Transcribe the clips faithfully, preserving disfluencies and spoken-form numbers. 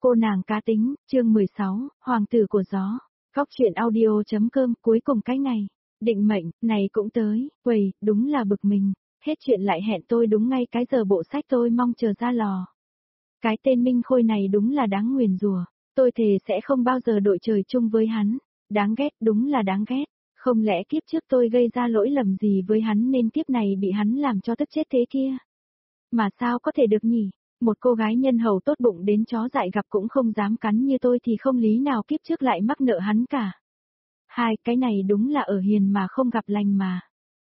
Cô nàng cá tính, chương mười sáu, Hoàng tử của gió. Góc truyện audio.com, cuối cùng cái ngày. Định mệnh, này cũng tới, quầy, đúng là bực mình. Hết chuyện lại hẹn tôi đúng ngay cái giờ bộ sách tôi mong chờ ra lò. Cái tên Minh Khôi này đúng là đáng nguyền rủa. Tôi thề sẽ không bao giờ đội trời chung với hắn. Đáng ghét, đúng là đáng ghét. Không lẽ kiếp trước tôi gây ra lỗi lầm gì với hắn nên kiếp này bị hắn làm cho tức chết thế kia? Mà sao có thể được nhỉ? Một cô gái nhân hậu tốt bụng đến chó dại gặp cũng không dám cắn như tôi thì không lý nào kiếp trước lại mắc nợ hắn cả. Hai, cái này đúng là ở hiền mà không gặp lành mà.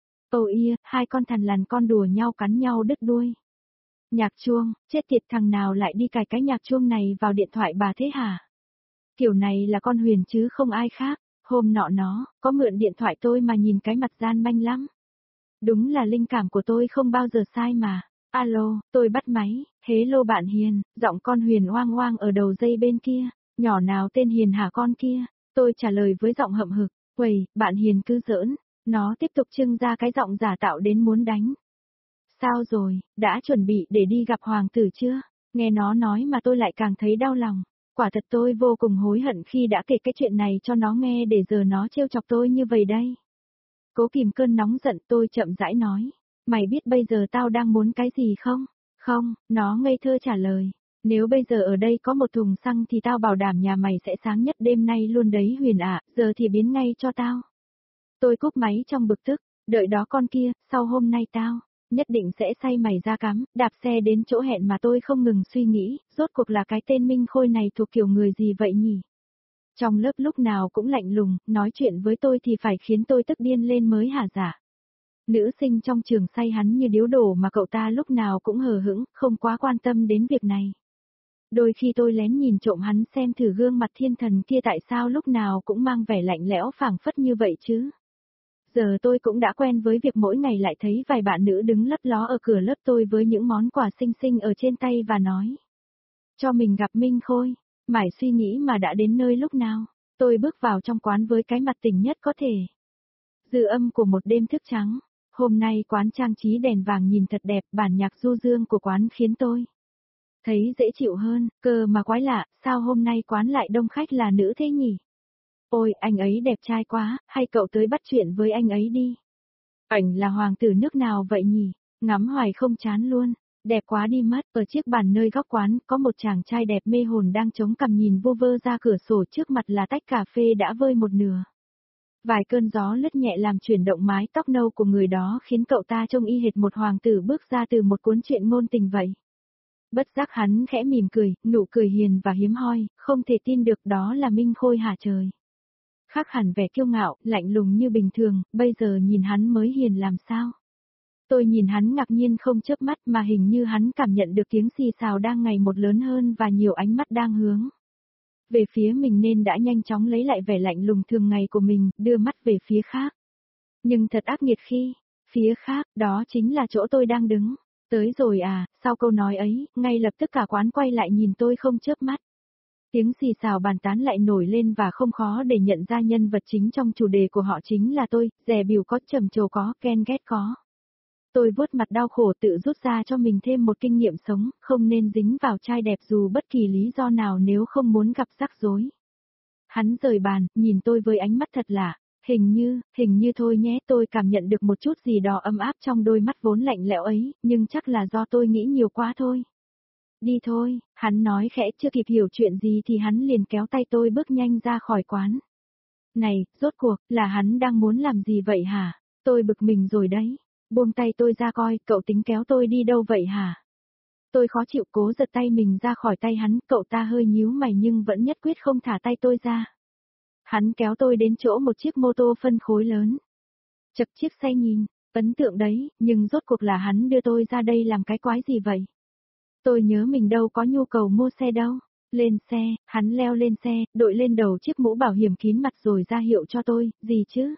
Ồ ia, hai con thằn lằn con đùa nhau cắn nhau đứt đuôi. Nhạc chuông, chết tiệt thằng nào lại đi cài cái nhạc chuông này vào điện thoại bà thế hả? Kiểu này là con Huyền chứ không ai khác. Hôm nọ nó, có mượn điện thoại tôi mà nhìn cái mặt gian manh lắm. Đúng là linh cảm của tôi không bao giờ sai mà. Alo, tôi bắt máy, hello bạn Hiền, giọng con Huyền oang oang ở đầu dây bên kia, nhỏ nào tên Hiền hả con kia, tôi trả lời với giọng hậm hực, quầy, bạn Hiền cứ giỡn, nó tiếp tục trưng ra cái giọng giả tạo đến muốn đánh. Sao rồi, đã chuẩn bị để đi gặp hoàng tử chưa? Nghe nó nói mà tôi lại càng thấy đau lòng, quả thật tôi vô cùng hối hận khi đã kể cái chuyện này cho nó nghe để giờ nó trêu chọc tôi như vậy đây. Cố kìm cơn nóng giận tôi chậm rãi nói. Mày biết bây giờ tao đang muốn cái gì không? Không, nó ngây thơ trả lời. Nếu bây giờ ở đây có một thùng xăng thì tao bảo đảm nhà mày sẽ sáng nhất đêm nay luôn đấy Huyền ạ, giờ thì biến ngay cho tao. Tôi cúp máy trong bực tức, đợi đó con kia, sau hôm nay tao, nhất định sẽ say mày ra cắm, đạp xe đến chỗ hẹn mà tôi không ngừng suy nghĩ, rốt cuộc là cái tên Minh Khôi này thuộc kiểu người gì vậy nhỉ? Trong lớp lúc nào cũng lạnh lùng, nói chuyện với tôi thì phải khiến tôi tức điên lên mới hả dạ. Nữ sinh trong trường say hắn như điếu đổ mà cậu ta lúc nào cũng hờ hững, không quá quan tâm đến việc này. Đôi khi tôi lén nhìn trộm hắn xem thử gương mặt thiên thần kia tại sao lúc nào cũng mang vẻ lạnh lẽo phảng phất như vậy chứ. Giờ tôi cũng đã quen với việc mỗi ngày lại thấy vài bạn nữ đứng lấp ló ở cửa lớp tôi với những món quà xinh xinh ở trên tay và nói. Cho mình gặp Minh Khôi, mải suy nghĩ mà đã đến nơi lúc nào, tôi bước vào trong quán với cái mặt tỉnh nhất có thể. Dư âm của một đêm thức trắng. Hôm nay quán trang trí đèn vàng nhìn thật đẹp, bản nhạc du dương của quán khiến tôi thấy dễ chịu hơn, cơ mà quái lạ, sao hôm nay quán lại đông khách là nữ thế nhỉ? Ôi, anh ấy đẹp trai quá, hay cậu tới bắt chuyện với anh ấy đi. Ảnh là hoàng tử nước nào vậy nhỉ? Ngắm hoài không chán luôn, đẹp quá đi mất. Ở chiếc bàn nơi góc quán, có một chàng trai đẹp mê hồn đang chống cằm nhìn vô vơ ra cửa sổ, trước mặt là tách cà phê đã vơi một nửa. Vài cơn gió lướt nhẹ làm chuyển động mái tóc nâu của người đó khiến cậu ta trông y hệt một hoàng tử bước ra từ một cuốn truyện ngôn tình vậy. Bất giác hắn khẽ mỉm cười, nụ cười hiền và hiếm hoi, không thể tin được đó là Minh Khôi hả trời. Khác hẳn vẻ kiêu ngạo, lạnh lùng như bình thường, bây giờ nhìn hắn mới hiền làm sao. Tôi nhìn hắn ngạc nhiên không chớp mắt mà hình như hắn cảm nhận được tiếng xì xào đang ngày một lớn hơn và nhiều ánh mắt đang hướng về phía mình nên đã nhanh chóng lấy lại vẻ lạnh lùng thường ngày của mình, đưa mắt về phía khác. Nhưng thật ác nghiệt khi, phía khác, đó chính là chỗ tôi đang đứng. Tới rồi à, sau câu nói ấy, ngay lập tức cả quán quay lại nhìn tôi không chớp mắt. Tiếng xì xào bàn tán lại nổi lên và không khó để nhận ra nhân vật chính trong chủ đề của họ chính là tôi, dè bỉu có, trầm trồ có, ghen ghét có. Tôi vuốt mặt đau khổ tự rút ra cho mình thêm một kinh nghiệm sống, không nên dính vào trai đẹp dù bất kỳ lý do nào nếu không muốn gặp rắc rối. Hắn rời bàn, nhìn tôi với ánh mắt thật lạ, hình như, hình như thôi nhé, tôi cảm nhận được một chút gì đó ấm áp trong đôi mắt vốn lạnh lẽo ấy, nhưng chắc là do tôi nghĩ nhiều quá thôi. Đi thôi, hắn nói khẽ, chưa kịp hiểu chuyện gì thì hắn liền kéo tay tôi bước nhanh ra khỏi quán. Này, rốt cuộc, là hắn đang muốn làm gì vậy hả? Tôi bực mình rồi đấy. Buông tay tôi ra coi, cậu tính kéo tôi đi đâu vậy hả? Tôi khó chịu cố giật tay mình ra khỏi tay hắn, cậu ta hơi nhíu mày nhưng vẫn nhất quyết không thả tay tôi ra. Hắn kéo tôi đến chỗ một chiếc mô tô phân khối lớn. Chật chiếc xe nhìn, ấn tượng đấy, nhưng rốt cuộc là hắn đưa tôi ra đây làm cái quái gì vậy? Tôi nhớ mình đâu có nhu cầu mua xe đâu. Lên xe, hắn leo lên xe, đội lên đầu chiếc mũ bảo hiểm kín mặt rồi ra hiệu cho tôi, gì chứ?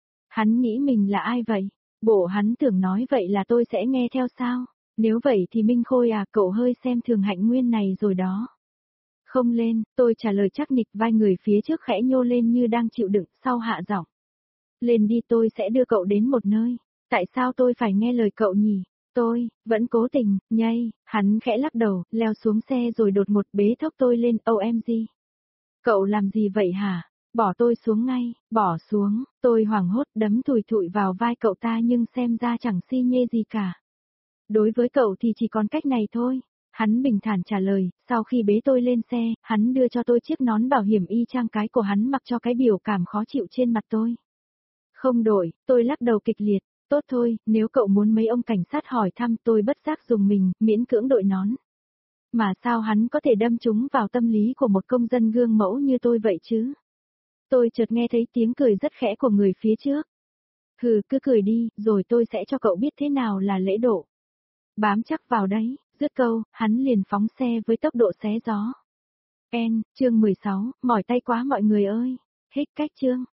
Hắn nghĩ mình là ai vậy? Bộ hắn tưởng nói vậy là tôi sẽ nghe theo sao? Nếu vậy thì Minh Khôi à, cậu hơi xem thường Hạnh Nguyên này rồi đó. Không lên, tôi trả lời chắc nịch, vai người phía trước khẽ nhô lên như đang chịu đựng, sau hạ giọng. Lên đi, tôi sẽ đưa cậu đến một nơi. Tại sao tôi phải nghe lời cậu nhỉ? Tôi, vẫn cố tình, nhây, hắn khẽ lắc đầu, leo xuống xe rồi đột ngột bế thốc tôi lên, ô em giê. Cậu làm gì vậy hả? Bỏ tôi xuống ngay, bỏ xuống, tôi hoảng hốt đấm thùi thụi vào vai cậu ta nhưng xem ra chẳng si nhê gì cả. Đối với cậu thì chỉ còn cách này thôi. Hắn bình thản trả lời, sau khi bế tôi lên xe, hắn đưa cho tôi chiếc nón bảo hiểm y chang cái của hắn mặc cho cái biểu cảm khó chịu trên mặt tôi. Không đổi, tôi lắc đầu kịch liệt, tốt thôi, nếu cậu muốn mấy ông cảnh sát hỏi thăm tôi bất giác dùng mình, miễn cưỡng đội nón. Mà sao hắn có thể đâm trúng vào tâm lý của một công dân gương mẫu như tôi vậy chứ? Tôi chợt nghe thấy tiếng cười rất khẽ của người phía trước. Hừ, cứ cười đi, rồi tôi sẽ cho cậu biết thế nào là lễ độ. Bám chắc vào đấy, dứt câu, hắn liền phóng xe với tốc độ xé gió. En, chương mười sáu, mỏi tay quá mọi người ơi. Hết cách chương.